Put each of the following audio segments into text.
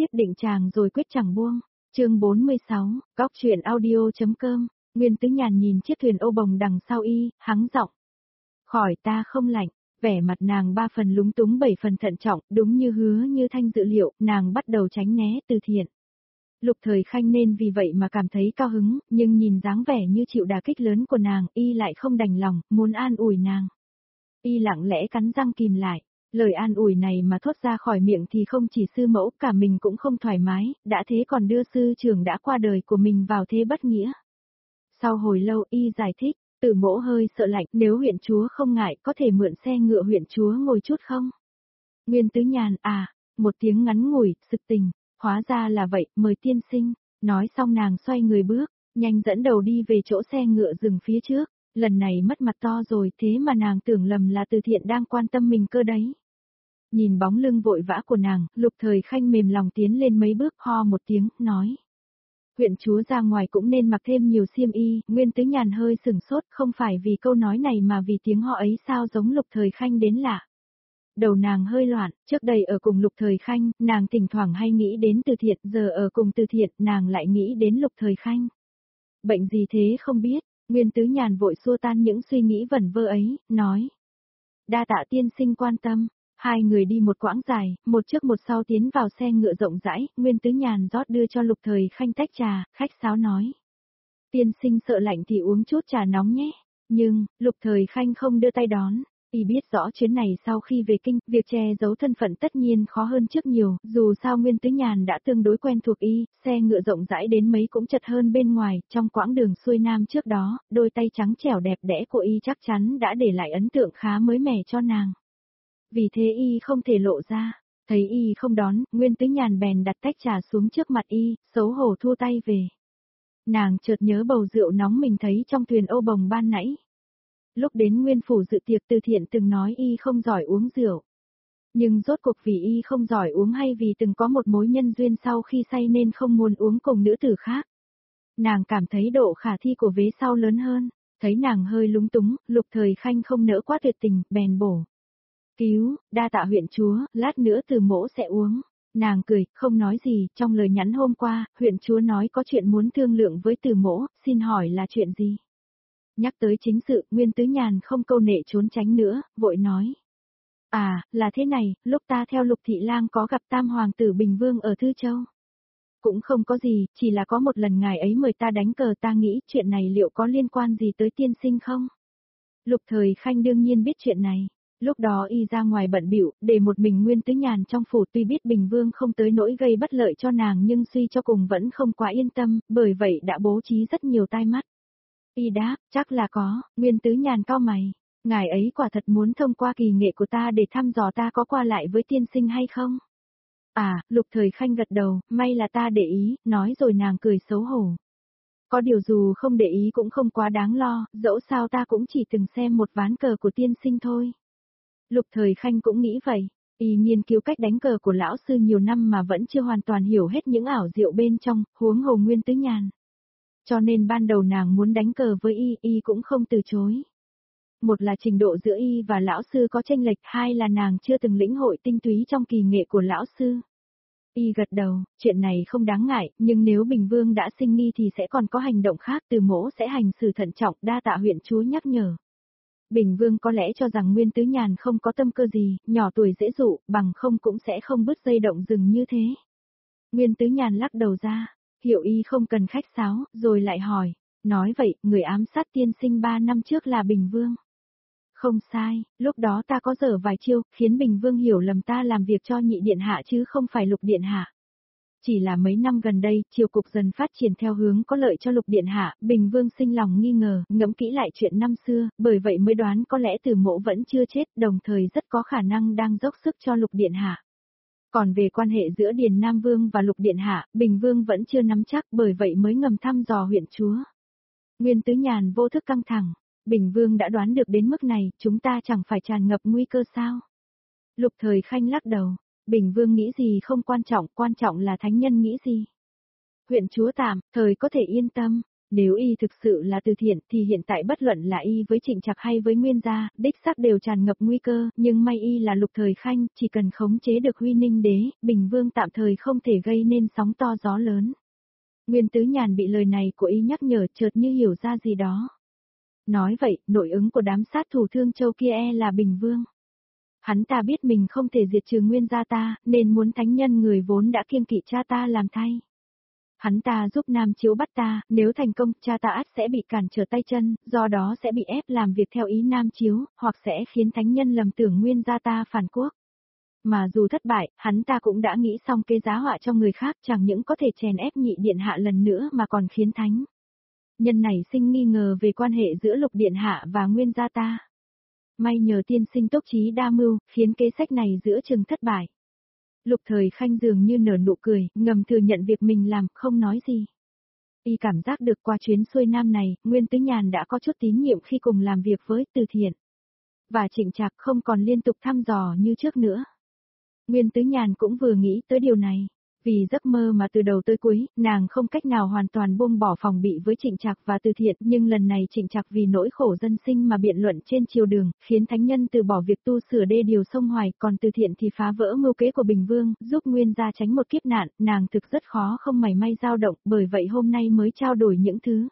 định chàng rồi quyết chẳng buông. Chương 46, Cóc truyện audio.com. Nguyên Tứ Nhàn nhìn chiếc thuyền ô bồng đằng sau y, hắng giọng. Khỏi ta không lạnh. Vẻ mặt nàng 3 phần lúng túng 7 phần thận trọng, đúng như hứa như thanh dự liệu, nàng bắt đầu tránh né Từ Thiện. Lục Thời Khanh nên vì vậy mà cảm thấy cao hứng, nhưng nhìn dáng vẻ như chịu đả kích lớn của nàng, y lại không đành lòng, muốn an ủi nàng. Y lặng lẽ cắn răng kìm lại, lời an ủi này mà thốt ra khỏi miệng thì không chỉ sư mẫu, cả mình cũng không thoải mái, đã thế còn đưa sư trưởng đã qua đời của mình vào thế bất nghĩa. Sau hồi lâu y giải thích, Tử mỗ hơi sợ lạnh, nếu huyện chúa không ngại có thể mượn xe ngựa huyện chúa ngồi chút không? Nguyên Tứ Nhàn, một tiếng ngắn ngủi, sực tình, hóa ra là vậy, mời tiên sinh. Nói xong nàng xoay người bước, nhanh dẫn đầu đi về chỗ xe ngựa dừng phía trước, lần này mất mặt to rồi, thế mà nàng tưởng lầm là Từ Thiện đang quan tâm mình cơ đấy. Nhìn bóng lưng vội vã của nàng, Lục Thời Khanh mềm lòng tiến lên mấy bước, ho một tiếng, nói. Huyện chúa ra ngoài cũng nên mặc thêm nhiều xiêm y. Nguyên Tứ Nhàn hơi sửng sốt, không phải vì câu nói này mà vì tiếng ho ấy sao giống Lục Thời Khanh đến lạ. Đầu nàng hơi loạn, trước đây ở cùng Lục Thời Khanh, nàng thỉnh thoảng hay nghĩ đến Từ Thiện, giờ ở cùng Từ Thiện, nàng lại nghĩ đến Lục Thời Khanh. Bệnh gì thế không biết, Nguyên Tứ Nhàn vội xua tan những suy nghĩ vẩn vơ ấy, nói. Đa tạ tiên sinh quan tâm. Hai người đi một quãng dài, một trước một sau tiến vào xe ngựa rộng rãi, Nguyên Tứ Nhàn rót đưa cho Lục Thời Khanh tách trà, khách sáo nói. Tiên sinh sợ lạnh thì uống chút trà nóng nhé. Nhưng, Lục Thời Khanh không đưa tay đón. Y biết rõ chuyến này sau khi về kinh, việc che giấu thân phận tất nhiên khó hơn trước nhiều, dù sao Nguyên Tứ Nhàn đã tương đối quen thuộc y, xe ngựa rộng rãi đến mấy cũng chật hơn bên ngoài, trong quãng đường xuôi nam trước đó, đôi tay trắng trẻo đẹp đẽ của y chắc chắn đã để lại ấn tượng khá mới mẻ cho nàng. Vì thế y không thể lộ ra, thấy y không đón, Nguyên Tứ Nhàn bèn đặt tách trà xuống trước mặt y, xấu hổ thua tay về. Nàng chợt nhớ bầu rượu nóng mình thấy trong thuyền ô bồng ban nãy. Lúc đến Nguyên phủ dự tiệc Từ Thiện từng nói y không giỏi uống rượu. Nhưng rốt cuộc vì y không giỏi uống hay vì từng có một mối nhân duyên sau khi say nên không muốn uống cùng nữ tử khác. Nàng cảm thấy độ khả thi của vế sau lớn hơn, thấy nàng hơi lúng túng, Lục Thời Khanh không nỡ quá tuyệt tình, bèn bổ. Cứu, đa tạ huyện chúa, lát nữa Từ mỗ sẽ uống. Nàng cười, không nói gì, trong lời nhắn hôm qua, huyện chúa nói có chuyện muốn thương lượng với Từ mỗ, xin hỏi là chuyện gì? Nhắc tới chính sự, Nguyên Tứ Nhàn không câu nệ trốn tránh nữa, vội nói. Là thế này, lúc ta theo Lục Thị Lang có gặp Tam Hoàng tử Bình Vương ở Thư Châu. Cũng không có gì, chỉ là có một lần ngài ấy mời ta đánh cờ, ta nghĩ chuyện này liệu có liên quan gì tới tiên sinh không? Lục Thời Khanh đương nhiên biết chuyện này. Lúc đó y ra ngoài bận bịu, để một mình Nguyên Tứ Nhàn trong phủ, tuy biết Bình Vương không tới nỗi gây bất lợi cho nàng nhưng suy cho cùng vẫn không quá yên tâm, bởi vậy đã bố trí rất nhiều tai mắt. Y đáp, chắc là có. Nguyên Tứ Nhàn cau mày. Ngài ấy quả thật muốn thông qua kỳ nghệ của ta để thăm dò ta có qua lại với tiên sinh hay không? Lục Thời Khanh gật đầu, may là ta để ý, nói rồi nàng cười xấu hổ. Có điều dù không để ý cũng không quá đáng lo, dẫu sao ta cũng chỉ từng xem một ván cờ của tiên sinh thôi. Lục Thời Khanh cũng nghĩ vậy, y nghiên cứu cách đánh cờ của lão sư nhiều năm mà vẫn chưa hoàn toàn hiểu hết những ảo diệu bên trong, huống hồ Nguyên Tứ Nhàn. Cho nên ban đầu nàng muốn đánh cờ với y cũng không từ chối. Một là trình độ giữa y và lão sư có chênh lệch, hai là nàng chưa từng lĩnh hội tinh túy trong kỳ nghệ của lão sư. Y gật đầu, chuyện này không đáng ngại, nhưng nếu Bình Vương đã sinh nghi thì sẽ còn có hành động khác, Từ mỗ sẽ hành xử thận trọng, đa tạ huyện chúa nhắc nhở. Bình Vương có lẽ cho rằng Nguyên Tứ Nhàn không có tâm cơ gì, nhỏ tuổi dễ dụ, bằng không cũng sẽ không bứt dây động rừng như thế. Nguyên Tứ Nhàn lắc đầu ra, hiểu y không cần khách sáo, rồi lại hỏi, nói vậy, người ám sát tiên sinh 3 năm trước là Bình Vương. Không sai, lúc đó ta có dở vài chiêu, khiến Bình Vương hiểu lầm ta làm việc cho Nhị Điện Hạ chứ không phải Lục Điện Hạ. Chỉ là mấy năm gần đây, triều cục dần phát triển theo hướng có lợi cho Lục Điện Hạ, Bình Vương sinh lòng nghi ngờ, ngẫm kỹ lại chuyện năm xưa, bởi vậy mới đoán có lẽ Từ mỗ vẫn chưa chết, đồng thời rất có khả năng đang dốc sức cho Lục Điện Hạ. Còn về quan hệ giữa Điền Nam Vương và Lục Điện Hạ, Bình Vương vẫn chưa nắm chắc, bởi vậy mới ngầm thăm dò huyện chúa. Nguyên Tứ Nhàn vô thức căng thẳng, Bình Vương đã đoán được đến mức này, chúng ta chẳng phải tràn ngập nguy cơ sao? Lục Thời Khanh lắc đầu, Bình Vương nghĩ gì không quan trọng là thánh nhân nghĩ gì. Huyện chúa tạm, thời có thể yên tâm, Nếu y thực sự là từ thiện thì hiện tại bất luận là y với Trịnh Trạc hay với Nguyên gia, đích xác đều tràn ngập nguy cơ, nhưng may y là Lục Thời Khanh, chỉ cần khống chế được Huy Ninh đế, Bình Vương tạm thời không thể gây nên sóng to gió lớn. Nguyên Tứ Nhàn bị lời này của y nhắc nhở chợt như hiểu ra gì đó. Nói vậy, nội ứng của đám sát thủ Thương Châu kia là Bình Vương. Hắn ta biết mình không thể diệt trừ Nguyên gia ta, nên muốn thánh nhân người vốn đã kiêng kỵ cha ta làm thay. Hắn ta giúp Nam Chiếu bắt ta, nếu thành công, cha ta ắt sẽ bị cản trở tay chân, do đó sẽ bị ép làm việc theo ý Nam Chiếu, hoặc sẽ khiến thánh nhân lầm tưởng Nguyên gia ta phản quốc. Mà dù thất bại, hắn ta cũng đã nghĩ xong cái giá họa cho người khác, chẳng những có thể chèn ép Nhị điện hạ lần nữa mà còn khiến thánh nhân này sinh nghi ngờ về quan hệ giữa Lục điện hạ và Nguyên gia ta. May nhờ tiên sinh tốc trí đa mưu, khiến kế sách này giữa chừng thất bại. Lục Thời Khanh dường như nở nụ cười, ngầm thừa nhận việc mình làm, không nói gì. Y cảm giác được qua chuyến xuôi nam này, Nguyên Tứ Nhàn đã có chút tín nhiệm khi cùng làm việc với Từ Thiện. Và Trịnh Trạc không còn liên tục thăm dò như trước nữa. Nguyên Tứ Nhàn cũng vừa nghĩ tới điều này. Vì giấc mơ mà từ đầu tới cuối, nàng không cách nào hoàn toàn buông bỏ phòng bị với Trịnh Trạc và Từ Thiện, nhưng lần này Trịnh Trạc vì nỗi khổ dân sinh mà biện luận trên triều đường, khiến thánh nhân từ bỏ việc tu sửa đê điều sông Hoài, còn Từ Thiện thì phá vỡ mưu kế của Bình Vương, giúp Nguyên gia tránh một kiếp nạn, nàng thực rất khó không mảy may dao động, bởi vậy hôm nay mới trao đổi những thứ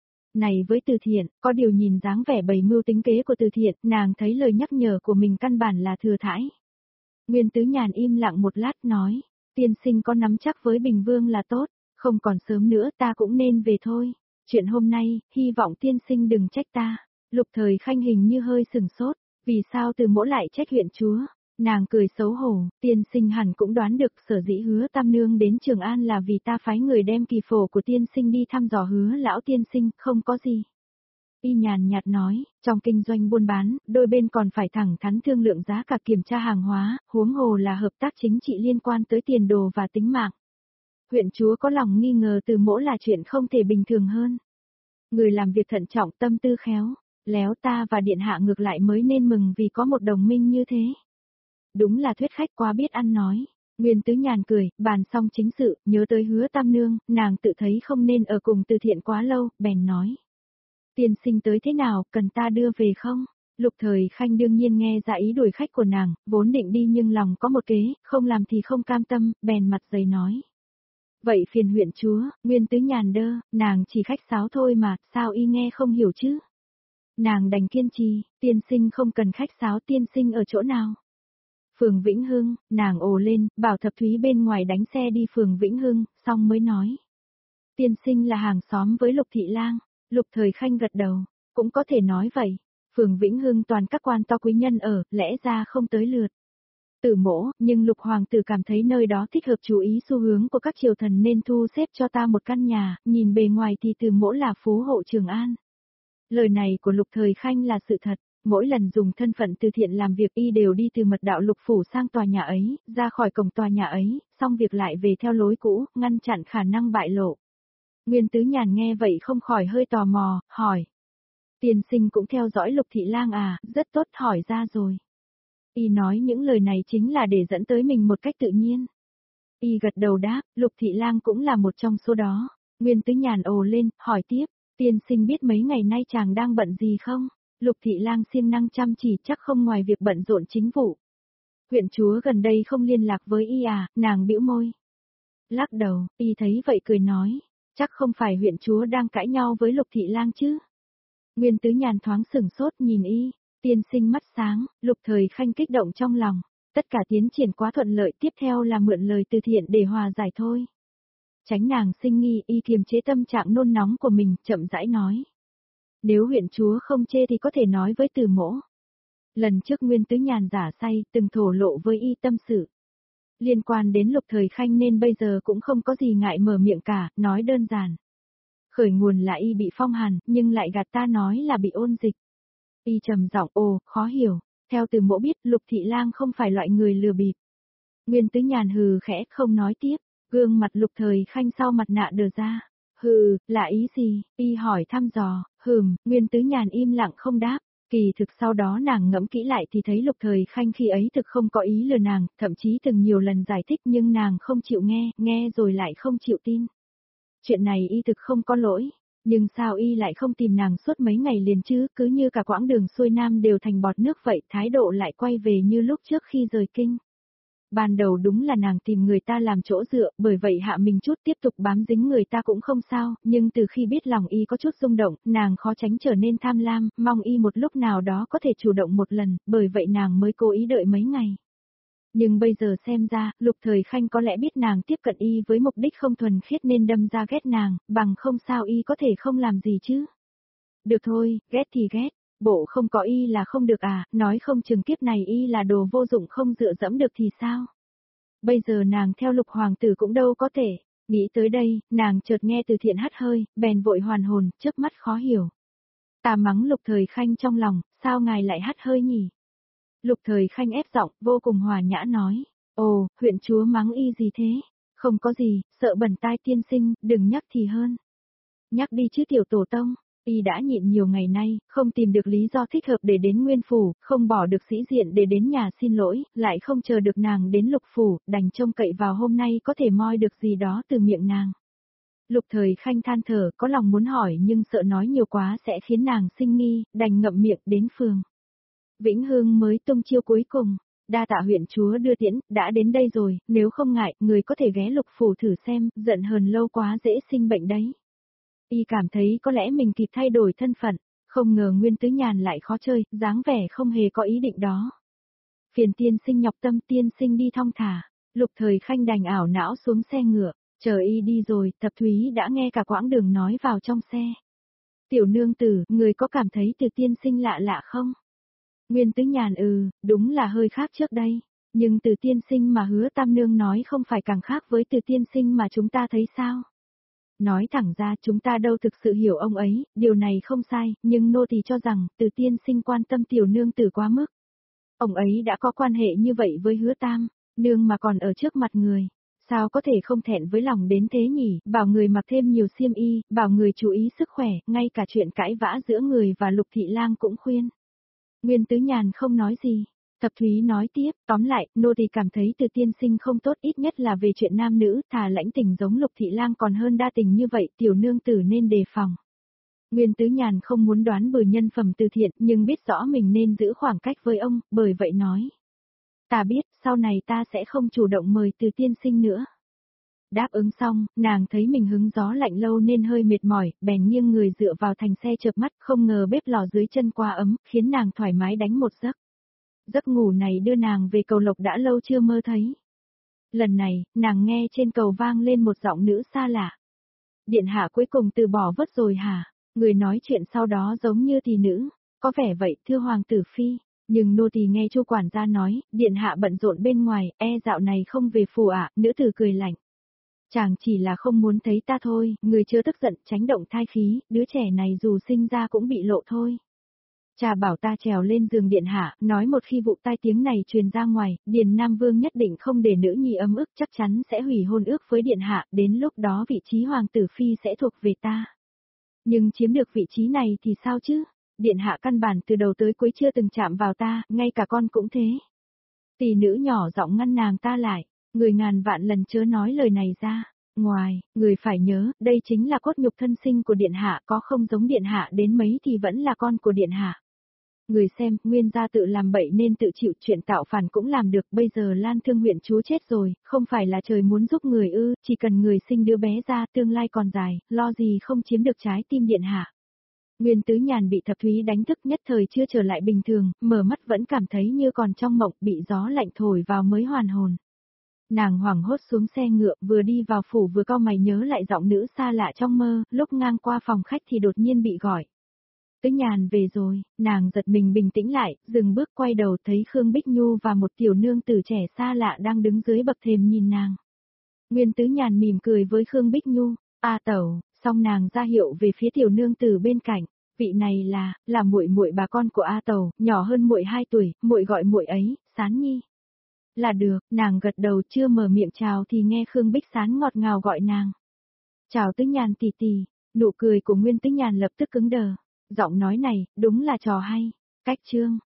này với Từ Thiện, có điều nhìn dáng vẻ bày mưu tính kế của Từ Thiện, nàng thấy lời nhắc nhở của mình căn bản là thừa thãi. Nguyên Tứ Nhàn im lặng một lát nói. Tiên sinh có nắm chắc với Bình Vương là tốt, không còn sớm nữa ta cũng nên về thôi. Chuyện hôm nay, hy vọng tiên sinh đừng trách ta. Lục Thời Khanh hình như hơi sừng sốt, vì sao Từ Mỗ lại trách huyện chúa? Nàng cười xấu hổ, tiên sinh hẳn cũng đoán được sở dĩ Hứa Tam Nương đến Trường An là vì ta phái người đem kỳ phổ của tiên sinh đi thăm dò Hứa lão tiên sinh, không có gì. Y nhàn nhạt nói, trong kinh doanh buôn bán, đôi bên còn phải thẳng thắn thương lượng giá cả kiểm tra hàng hóa, huống hồ là hợp tác chính trị liên quan tới tiền đồ và tính mạng. Huyện chúa có lòng nghi ngờ Từ Mỗ là chuyện không thể bình thường hơn. Người làm việc thận trọng tâm tư khéo, léo ta và điện hạ ngược lại mới nên mừng vì có một đồng minh như thế. Đúng là thuyết khách quá biết ăn nói. Nguyên Tứ Nhàn cười, bàn xong chính sự, nhớ tới Hứa Tam Nương, nàng tự thấy không nên ở cùng Từ Thiện quá lâu, bèn nói. Tiên sinh tới thế nào, cần ta đưa về không? Lục Thời Khanh đương nhiên nghe ra ý đuổi khách của nàng, vốn định đi nhưng lòng có một kế, không làm thì không cam tâm, bèn mặt dày nói. Vậy phiền huyện chúa, Nguyên Tứ Nhàn đơ, nàng chỉ khách sáo thôi mà, sao y nghe không hiểu chứ? Nàng đành kiên trì, tiên sinh không cần khách sáo, tiên sinh ở chỗ nào? Phường Vĩnh Hưng, nàng ồ lên, bảo Thập Thúy bên ngoài đánh xe đi phường Vĩnh Hưng, xong mới nói. Tiên sinh là hàng xóm với Lục Thị Lang. Lục Thời Khanh gật đầu, cũng có thể nói vậy. Phường Vĩnh Hưng toàn các quan to quý nhân ở, lẽ ra không tới lượt. Từ Mỗ, nhưng Lục Hoàng tử cảm thấy nơi đó thích hợp chú ý xu hướng của các triều thần nên thu xếp cho ta một căn nhà, nhìn bề ngoài thì Từ Mỗ là phú hộ Trường An. Lời này của Lục Thời Khanh là sự thật, mỗi lần dùng thân phận Từ Thiện làm việc y đều đi từ mật đạo Lục Phủ sang tòa nhà ấy, ra khỏi cổng tòa nhà ấy, xong việc lại về theo lối cũ, ngăn chặn khả năng bại lộ. Nguyên Tứ Nhàn nghe vậy không khỏi hơi tò mò, hỏi. Tiên sinh cũng theo dõi Lục Thị Lang à, rất tốt, hỏi ra rồi. Y nói những lời này chính là để dẫn tới mình một cách tự nhiên. Y gật đầu đáp, Lục Thị Lang cũng là một trong số đó. Nguyên Tứ Nhàn ồ lên, hỏi tiếp, tiên sinh biết mấy ngày nay chàng đang bận gì không? Lục Thị Lang siêng năng chăm chỉ chắc không ngoài việc bận rộn chính vụ. Huyện chúa gần đây không liên lạc với y à, nàng bĩu môi. Lắc đầu, y thấy vậy cười nói. Chắc không phải huyện chúa đang cãi nhau với Lục Thị Lang chứ. Nguyên Tứ Nhàn thoáng sửng sốt nhìn y, tiên sinh mắt sáng, Lục Thời Khanh kích động trong lòng. Tất cả tiến triển quá thuận lợi, tiếp theo là mượn lời Từ Thiện để hòa giải thôi. Tránh nàng sinh nghi, y kiềm chế tâm trạng nôn nóng của mình, chậm rãi nói. Nếu huyện chúa không chê thì có thể nói với Từ Mỗ. Lần trước Nguyên Tứ Nhàn giả say, từng thổ lộ với y tâm sự. Liên quan đến Lục Thời Khanh nên bây giờ cũng không có gì ngại mở miệng cả, nói đơn giản. Khởi nguồn là y bị phong hàn, nhưng lại gạt ta nói là bị ôn dịch. Y trầm giọng, ồ, khó hiểu, theo Từ Mỗ biết Lục Thị Lang không phải loại người lừa bịp. Nguyên Tứ Nhàn hừ khẽ không nói tiếp, gương mặt Lục Thời Khanh sau mặt nạ đờ ra. Hừ, là ý gì? Y hỏi thăm dò, Nguyên Tứ Nhàn im lặng không đáp. Kỳ thực sau đó nàng ngẫm kỹ lại thì thấy Lục Thời Khanh khi ấy thực không có ý lừa nàng, thậm chí từng nhiều lần giải thích nhưng nàng không chịu nghe, nghe rồi lại không chịu tin. Chuyện này y thực không có lỗi. Nhưng sao y lại không tìm nàng suốt mấy ngày liền chứ, cứ như cả quãng đường xuôi nam đều thành bọt nước vậy, thái độ lại quay về như lúc trước khi rời kinh. Ban đầu đúng là nàng tìm người ta làm chỗ dựa, bởi vậy hạ mình chút tiếp tục bám dính người ta cũng không sao, nhưng từ khi biết lòng y có chút rung động, nàng khó tránh trở nên tham lam, mong y một lúc nào đó có thể chủ động một lần, bởi vậy nàng mới cố ý đợi mấy ngày. Nhưng bây giờ xem ra, Lục Thời Khanh có lẽ biết nàng tiếp cận y với mục đích không thuần khiết nên đâm ra ghét nàng, bằng không sao y có thể không làm gì chứ. Được thôi, ghét thì ghét, bộ không có y là không được à, nói không chừng kiếp này y là đồ vô dụng không dựa dẫm được thì sao. Bây giờ nàng theo Lục hoàng tử cũng đâu có thể. Nghĩ tới đây, nàng chợt nghe Từ Thiện hắt hơi, bèn vội hoàn hồn, chớp mắt khó hiểu. Ta mắng Lục Thời Khanh trong lòng, sao ngài lại hắt hơi nhỉ? Lục Thời Khanh ép giọng, vô cùng hòa nhã nói. Ồ, huyện chúa mắng y gì thế? Không có gì, sợ bẩn tai tiên sinh, đừng nhắc thì hơn. Nhắc đi chứ tiểu tổ tông, y đã nhịn nhiều ngày nay, không tìm được lý do thích hợp để đến Nguyên Phủ, không bỏ được sĩ diện để đến nhà xin lỗi, lại không chờ được nàng đến Lục Phủ, đành trông cậy vào hôm nay có thể moi được gì đó từ miệng nàng. Lục Thời Khanh than thở, có lòng muốn hỏi nhưng sợ nói nhiều quá sẽ khiến nàng sinh nghi, đành ngậm miệng đến phường. Vĩnh Hương mới tung chiêu cuối cùng, đa tạ huyện chúa đưa tiễn, đã đến đây rồi, nếu không ngại, người có thể ghé Lục Phủ thử xem, giận hờn lâu quá dễ sinh bệnh đấy. Y cảm thấy có lẽ mình kịp thay đổi thân phận, không ngờ Nguyên Tứ Nhàn lại khó chơi, dáng vẻ không hề có ý định đó. Phiền tiên sinh nhọc tâm, tiên sinh đi thong thả. Lục Thời Khanh đành ảo não xuống xe ngựa, chờ y đi rồi, Thập Thúy đã nghe cả quãng đường nói vào trong xe. Tiểu nương tử, người có cảm thấy Từ tiên sinh lạ lạ không? Nguyên Tứ Nhàn đúng là hơi khác trước đây, nhưng Từ tiên sinh mà Hứa Tam nương nói không phải càng khác với Từ tiên sinh mà chúng ta thấy sao? Nói thẳng ra chúng ta đâu thực sự hiểu ông ấy, điều này không sai, nhưng nô tỳ cho rằng Từ tiên sinh quan tâm tiểu nương tử quá mức. Ông ấy đã có quan hệ như vậy với Hứa Tam, nương mà còn ở trước mặt người. Sao có thể không thẹn với lòng đến thế nhỉ, bảo người mặc thêm nhiều xiêm y, bảo người chú ý sức khỏe, ngay cả chuyện cãi vã giữa người và Lục Thị Lang cũng khuyên. Nguyên Tứ Nhàn không nói gì. Thập Thúy nói tiếp, tóm lại, nô tỳ cảm thấy Từ tiên sinh không tốt, ít nhất là về chuyện nam nữ, thà lãnh tình giống Lục Thị Lang còn hơn đa tình như vậy, tiểu nương tử nên đề phòng. Nguyên Tứ Nhàn không muốn đoán bừa nhân phẩm Từ Thiện, nhưng biết rõ mình nên giữ khoảng cách với ông, bởi vậy nói. Ta biết, sau này ta sẽ không chủ động mời Từ tiên sinh nữa. Đáp ứng xong, nàng thấy mình hứng gió lạnh lâu nên hơi mệt mỏi, bèn nghiêng người dựa vào thành xe chợp mắt, không ngờ bếp lò dưới chân quá ấm, khiến nàng thoải mái đánh một giấc. Giấc ngủ này đưa nàng về cầu Lộc đã lâu chưa mơ thấy. Lần này, nàng nghe trên cầu vang lên một giọng nữ xa lạ. Điện hạ cuối cùng từ bỏ vớt rồi hả? Người nói chuyện sau đó giống như tỷ nữ. Có vẻ vậy, thưa hoàng tử phi. Nhưng nô tỳ nghe chu quản gia nói, điện hạ bận rộn bên ngoài, dạo này không về phủ ạ, nữ tử cười lạnh. Chàng chỉ là không muốn thấy ta thôi, người chưa tức giận, tránh động thai khí, đứa trẻ này dù sinh ra cũng bị lộ thôi. Cha bảo ta trèo lên giường điện hạ, nói một khi vụ tai tiếng này truyền ra ngoài, Điền Nam Vương nhất định không để nữ nhi ấm ức, chắc chắn sẽ hủy hôn ước với điện hạ, đến lúc đó vị trí hoàng tử phi sẽ thuộc về ta. Nhưng chiếm được vị trí này thì sao chứ? Điện hạ căn bản từ đầu tới cuối chưa từng chạm vào ta, ngay cả con cũng thế. Tỷ nữ nhỏ giọng ngăn nàng ta lại, người ngàn vạn lần chớ nói lời này ra. Ngoài, người phải nhớ, đây chính là cốt nhục thân sinh của điện hạ, có không giống điện hạ đến mấy thì vẫn là con của điện hạ. Người xem, nguyên gia tự làm bậy nên tự chịu, chuyện tạo phản cũng làm được, bây giờ Lan Thương huyện chúa chết rồi, không phải là trời muốn giúp người ư, chỉ cần người sinh đứa bé ra, tương lai còn dài, lo gì không chiếm được trái tim điện hạ. Nguyên Tứ Nhàn bị Thập Thúy đánh thức nhất thời chưa trở lại bình thường, mở mắt vẫn cảm thấy như còn trong mộng, bị gió lạnh thổi vào mới hoàn hồn. Nàng hoảng hốt xuống xe ngựa, vừa đi vào phủ vừa cau mày nhớ lại giọng nữ xa lạ trong mơ, lúc ngang qua phòng khách thì đột nhiên bị gọi. Tứ Nhàn về rồi, nàng giật mình bình tĩnh lại, dừng bước quay đầu thấy Khương Bích Nhu và một tiểu nương tử trẻ xa lạ đang đứng dưới bậc thềm nhìn nàng. Nguyên Tứ Nhàn mỉm cười với Khương Bích Nhu, tẩu, xong nàng ra hiệu về phía tiểu nương tử bên cạnh, vị này là muội muội bà con của tẩu, nhỏ hơn muội 2 tuổi, muội gọi muội ấy, Sán Nhi. Là được, nàng gật đầu chưa mở miệng chào thì nghe Khương Bích Sán ngọt ngào gọi nàng. Chào Tứ Nhàn tỷ tỷ, nụ cười của Nguyên Tứ Nhàn lập tức cứng đờ. Giọng nói này, đúng là trò hay. Cách chương.